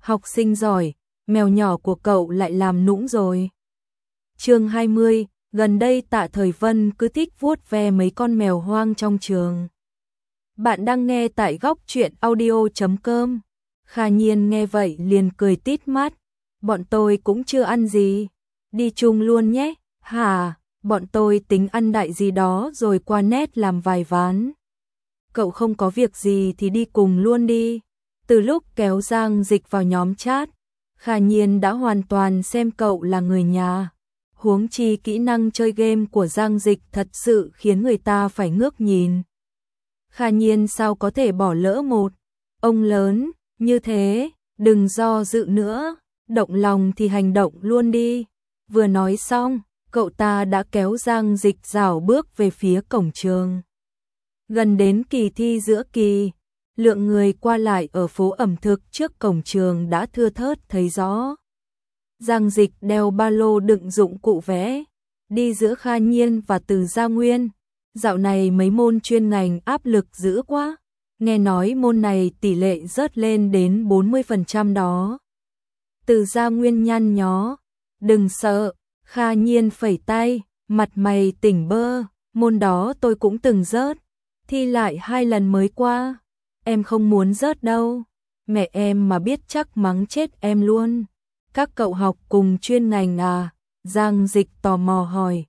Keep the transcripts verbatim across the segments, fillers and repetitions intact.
học sinh giỏi, mèo nhỏ của cậu lại làm nũng rồi. Chương hai mươi, gần đây Tạ Thời Vân cứ thích vuốt ve mấy con mèo hoang trong trường. Bạn đang nghe tại góc truyện audio chấm com. Kha Nhiên nghe vậy liền cười tít mắt. Bọn tôi cũng chưa ăn gì. Đi chung luôn nhé. Hả, bọn tôi tính ăn đại gì đó rồi qua net làm vài ván. Cậu không có việc gì thì đi cùng luôn đi. Từ lúc kéo Giang Dịch vào nhóm chat, Kha Nhiên đã hoàn toàn xem cậu là người nhà. Huống chi kỹ năng chơi game của Giang Dịch thật sự khiến người ta phải ngước nhìn. Kha Nhiên sao có thể bỏ lỡ một ông lớn như thế, đừng do dự nữa, động lòng thì hành động luôn đi. Vừa nói xong, cậu ta đã kéo Giang Dịch rảo bước về phía cổng trường. Gần đến kỳ thi giữa kỳ, lượng người qua lại ở phố ẩm thực trước cổng trường đã thưa thớt thấy rõ. Giang Dịch đeo ba lô đựng dụng cụ vẽ, đi giữa Kha Nhiên và Từ Gia Nguyên. Dạo này mấy môn chuyên ngành áp lực dữ quá, nghe nói môn này tỷ lệ rớt lên đến bốn mươi phần trăm đó. Từ Gia Nguyên nhăn nhó, đừng sợ, Kha Nhiên phẩy tay, mặt mày tỉnh bơ, môn đó tôi cũng từng rớt, thi lại hai lần mới qua, em không muốn rớt đâu, mẹ em mà biết chắc mắng chết em luôn. Các cậu học cùng chuyên ngành à? Giang Dịch tò mò hỏi.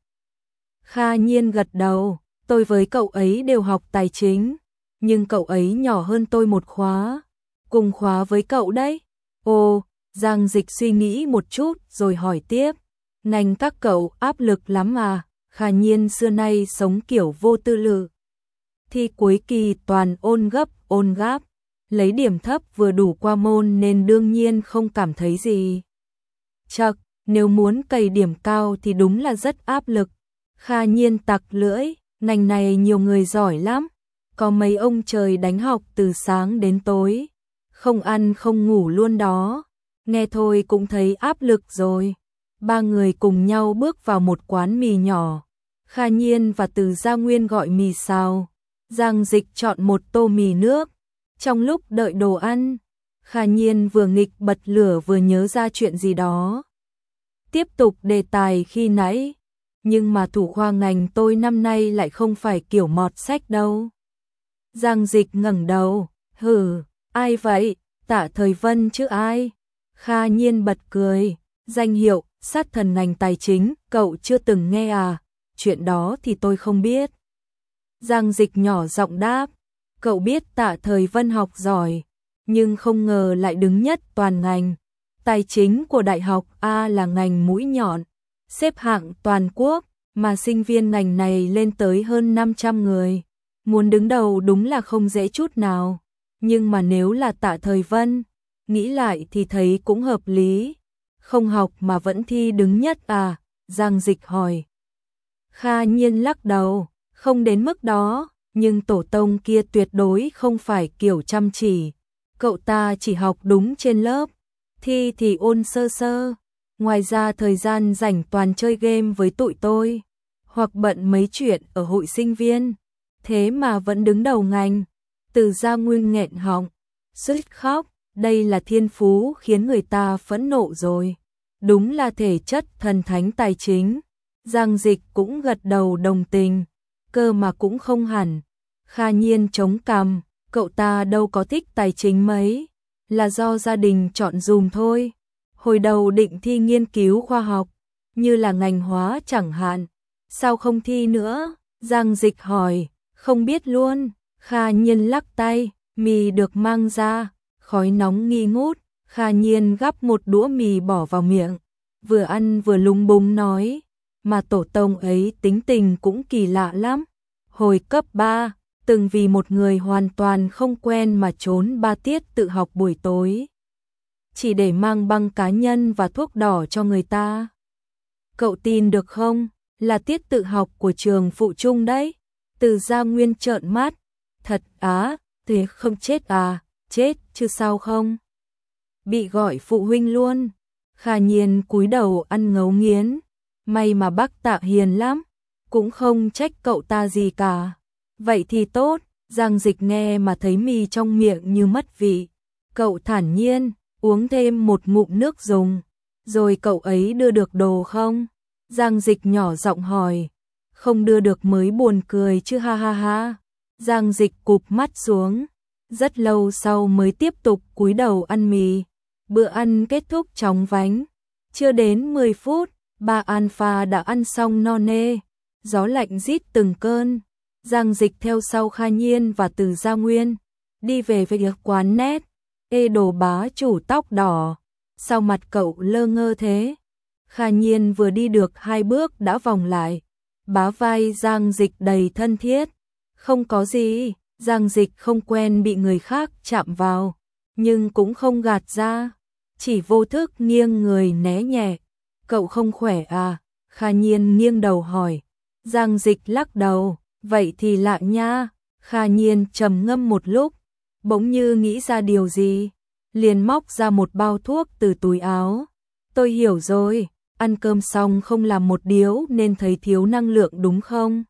Kha Nhiên gật đầu, tôi với cậu ấy đều học tài chính, nhưng cậu ấy nhỏ hơn tôi một khóa, cùng khóa với cậu đấy. Ồ, Giang Dịch suy nghĩ một chút rồi hỏi tiếp, ngành các cậu áp lực lắm à? Kha Nhiên xưa nay sống kiểu vô tư lự. Thi cuối kỳ toàn ôn gấp, ôn gáp, lấy điểm thấp vừa đủ qua môn nên đương nhiên không cảm thấy gì. Chậc, nếu muốn cày điểm cao thì đúng là rất áp lực. Kha Nhiên tặc lưỡi, ngành này nhiều người giỏi lắm, có mấy ông trời đánh học từ sáng đến tối, không ăn không ngủ luôn đó, nghe thôi cũng thấy áp lực rồi. Ba người cùng nhau bước vào một quán mì nhỏ, Kha Nhiên và Từ Gia Nguyên gọi mì xào, Giang Dịch chọn một tô mì nước. Trong lúc đợi đồ ăn, Kha Nhiên vừa nghịch bật lửa vừa nhớ ra chuyện gì đó. Tiếp tục đề tài khi nãy, nhưng mà thủ khoa ngành tôi năm nay lại không phải kiểu mọt sách đâu. Giang Dịch ngẩng đầu, hừ, ai vậy? Tạ Thời Vân chứ ai? Kha Nhiên bật cười, danh hiệu sát thần ngành tài chính, cậu chưa từng nghe à? Chuyện đó thì tôi không biết. Giang Dịch nhỏ giọng đáp, cậu biết Tạ Thời Vân học giỏi, nhưng không ngờ lại đứng nhất toàn ngành. Tài chính của Đại học A là ngành mũi nhọn, xếp hạng toàn quốc, mà sinh viên ngành này lên tới hơn năm trăm người. Muốn đứng đầu đúng là không dễ chút nào. Nhưng mà nếu là Tạ Thời Vân, nghĩ lại thì thấy cũng hợp lý. Không học mà vẫn thi đứng nhất à? Giang Dịch hỏi. Kha Nhiên lắc đầu, không đến mức đó, nhưng tổ tông kia tuyệt đối không phải kiểu chăm chỉ. Cậu ta chỉ học đúng trên lớp, thi thì ôn sơ sơ, ngoài ra thời gian rảnh toàn chơi game với tụi tôi, hoặc bận mấy chuyện ở hội sinh viên, thế mà vẫn đứng đầu ngành. Từ Gia Nguyên nghẹn họng, suýt khóc, đây là thiên phú khiến người ta phẫn nộ rồi, đúng là thể chất thần thánh tài chính. Giang Dịch cũng gật đầu đồng tình, cơ mà cũng không hẳn. Kha Nhiên chống cằm, cậu ta đâu có thích tài chính mấy, là do gia đình chọn dùm thôi. Hồi đầu định thi nghiên cứu khoa học, như là ngành hóa chẳng hạn, sao không thi nữa? Giang Dịch hỏi, không biết luôn. Kha Nhiên lắc tay, mì được mang ra, khói nóng nghi ngút. Kha Nhiên gắp một đũa mì bỏ vào miệng, vừa ăn vừa lúng búng nói, mà tổ tông ấy tính tình cũng kỳ lạ lắm. Hồi cấp ba, từng vì một người hoàn toàn không quen mà trốn ba tiết tự học buổi tối, chỉ để mang băng cá nhân và thuốc đỏ cho người ta. Cậu tin được không? Là tiết tự học của trường phụ trung đấy. Từ Gia Nguyên trợn mắt, thật á? Thế không chết à? Chết chứ sao không? Bị gọi phụ huynh luôn. Kha Nhiên cúi đầu ăn ngấu nghiến, may mà bác Tạ hiền lắm, cũng không trách cậu ta gì cả. Vậy thì tốt. Giang Dịch nghe mà thấy mì trong miệng như mất vị. Cậu thản nhiên, uống thêm một ngụm nước dùng. Rồi cậu ấy đưa được đồ không? Giang Dịch nhỏ giọng hỏi. Không đưa được mới buồn cười chứ ha ha ha. Giang Dịch cụp mắt xuống. Rất lâu sau mới tiếp tục cúi đầu ăn mì. Bữa ăn kết thúc chóng vánh. Chưa đến mười phút, ba Alpha đã ăn xong no nê. Gió lạnh rít từng cơn. Giang Dịch theo sau Kha Nhiên và Từ Gia Nguyên. Đi về về quán nét. Ê đồ bá chủ tóc đỏ. Sao mặt cậu lơ ngơ thế? Kha Nhiên vừa đi được hai bước đã vòng lại. Bá vai Giang Dịch đầy thân thiết. Không có gì, Giang Dịch không quen bị người khác chạm vào. Nhưng cũng không gạt ra. Chỉ vô thức nghiêng người né nhẹ. Cậu không khỏe à? Kha Nhiên nghiêng đầu hỏi. Giang Dịch lắc đầu. Vậy thì lạ nha. Kha Nhiên trầm ngâm một lúc. Bỗng như nghĩ ra điều gì. Liền móc ra một bao thuốc từ túi áo. Tôi hiểu rồi. Ăn cơm xong không làm một điếu nên thấy thiếu năng lượng đúng không?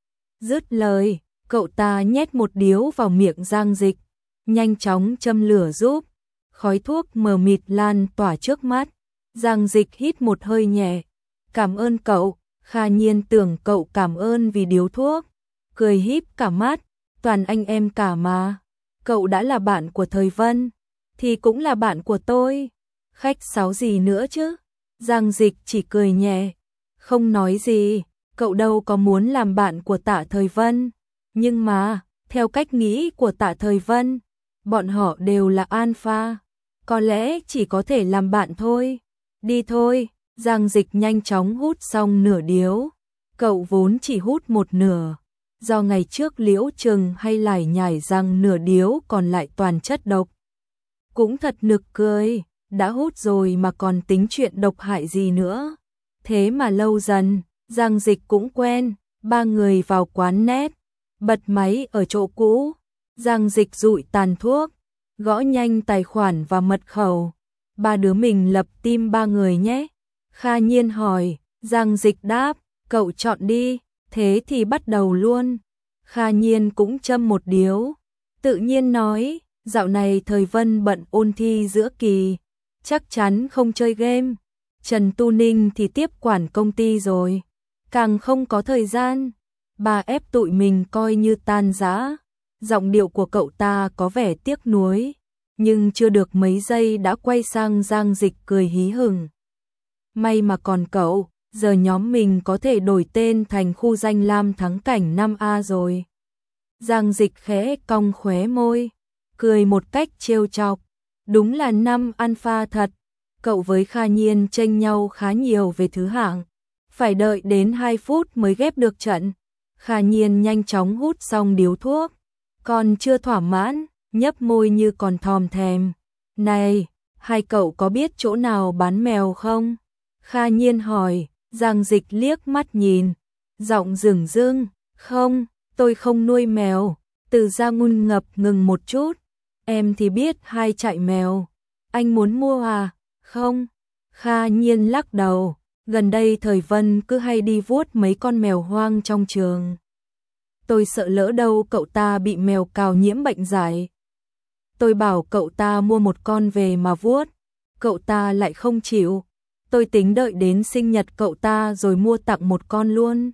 Dứt lời, cậu ta nhét một điếu vào miệng Giang Dịch. Nhanh chóng châm lửa giúp. Khói thuốc mờ mịt lan tỏa trước mắt. Giang Dịch hít một hơi nhẹ. Cảm ơn cậu. Kha Nhiên tưởng cậu cảm ơn vì điếu thuốc. Cười híp cả mắt. Toàn anh em cả mà. Cậu đã là bạn của Thời Vân. Thì cũng là bạn của tôi. Khách sáo gì nữa chứ? Giang Dịch chỉ cười nhẹ. Không nói gì. Cậu đâu có muốn làm bạn của Tạ Thời Vân. Nhưng mà, theo cách nghĩ của Tạ Thời Vân, bọn họ đều là alpha. Có lẽ chỉ có thể làm bạn thôi. Đi thôi. Giang Dịch nhanh chóng hút xong nửa điếu. Cậu vốn chỉ hút một nửa. Do ngày trước Liễu Trừng hay lải nhải rằng nửa điếu còn lại toàn chất độc. Cũng thật nực cười. Đã hút rồi mà còn tính chuyện độc hại gì nữa. Thế mà lâu dần, Giang Dịch cũng quen. Ba người vào quán nét. Bật máy ở chỗ cũ. Giang Dịch dụi tàn thuốc. Gõ nhanh tài khoản và mật khẩu. Ba đứa mình lập team ba người nhé. Kha Nhiên hỏi. Giang Dịch đáp. Cậu chọn đi. Thế thì bắt đầu luôn. Kha Nhiên cũng châm một điếu. Tự nhiên nói. Dạo này Thời Vân bận ôn thi giữa kỳ. Chắc chắn không chơi game. Trần Tu Ninh thì tiếp quản công ty rồi. Càng không có thời gian. Bà ép tụi mình coi như tan rã. Giọng điệu của cậu ta có vẻ tiếc nuối. Nhưng chưa được mấy giây đã quay sang Giang Dịch cười hí hửng. May mà còn cậu. Giờ nhóm mình có thể đổi tên thành khu danh lam thắng cảnh năm A rồi. Giang Dịch khẽ cong khóe môi. Cười một cách trêu chọc. Đúng là năm alpha thật. Cậu với Kha Nhiên chênh nhau khá nhiều về thứ hạng. Phải đợi đến hai phút mới ghép được trận. Kha Nhiên nhanh chóng hút xong điếu thuốc. Còn chưa thỏa mãn, nhấp môi như còn thòm thèm. Này, hai cậu có biết chỗ nào bán mèo không? Kha Nhiên hỏi. Giang Dịch liếc mắt nhìn. Giọng rừng rưng. Không, tôi không nuôi mèo. Từ Gia Ngun ngập ngừng một chút. Em thì biết hai trại mèo. Anh muốn mua à? Không. Kha Nhiên lắc đầu. Gần đây Thời Vân cứ hay đi vuốt mấy con mèo hoang trong trường. Tôi sợ lỡ đâu cậu ta bị mèo cào nhiễm bệnh dại. Tôi bảo cậu ta mua một con về mà vuốt. Cậu ta lại không chịu. Tôi tính đợi đến sinh nhật cậu ta rồi mua tặng một con luôn.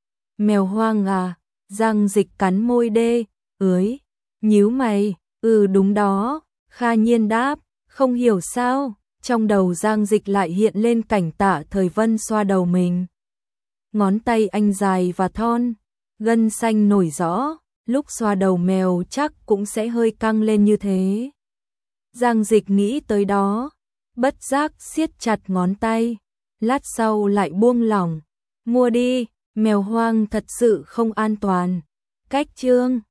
Mèo hoang à? Giang Dịch cắn môi đê, ưới, nhíu mày. Ừ đúng đó. Kha Nhiên đáp. Không hiểu sao. Trong đầu Giang Dịch lại hiện lên cảnh Tạ Thời Vân xoa đầu mình. Ngón tay anh dài và thon. Gân xanh nổi rõ. Lúc xoa đầu mèo chắc cũng sẽ hơi căng lên như thế. Giang Dịch nghĩ tới đó. Bất giác siết chặt ngón tay. Lát sau lại buông lỏng. Mua đi. Mèo hoang thật sự không an toàn. Cách chương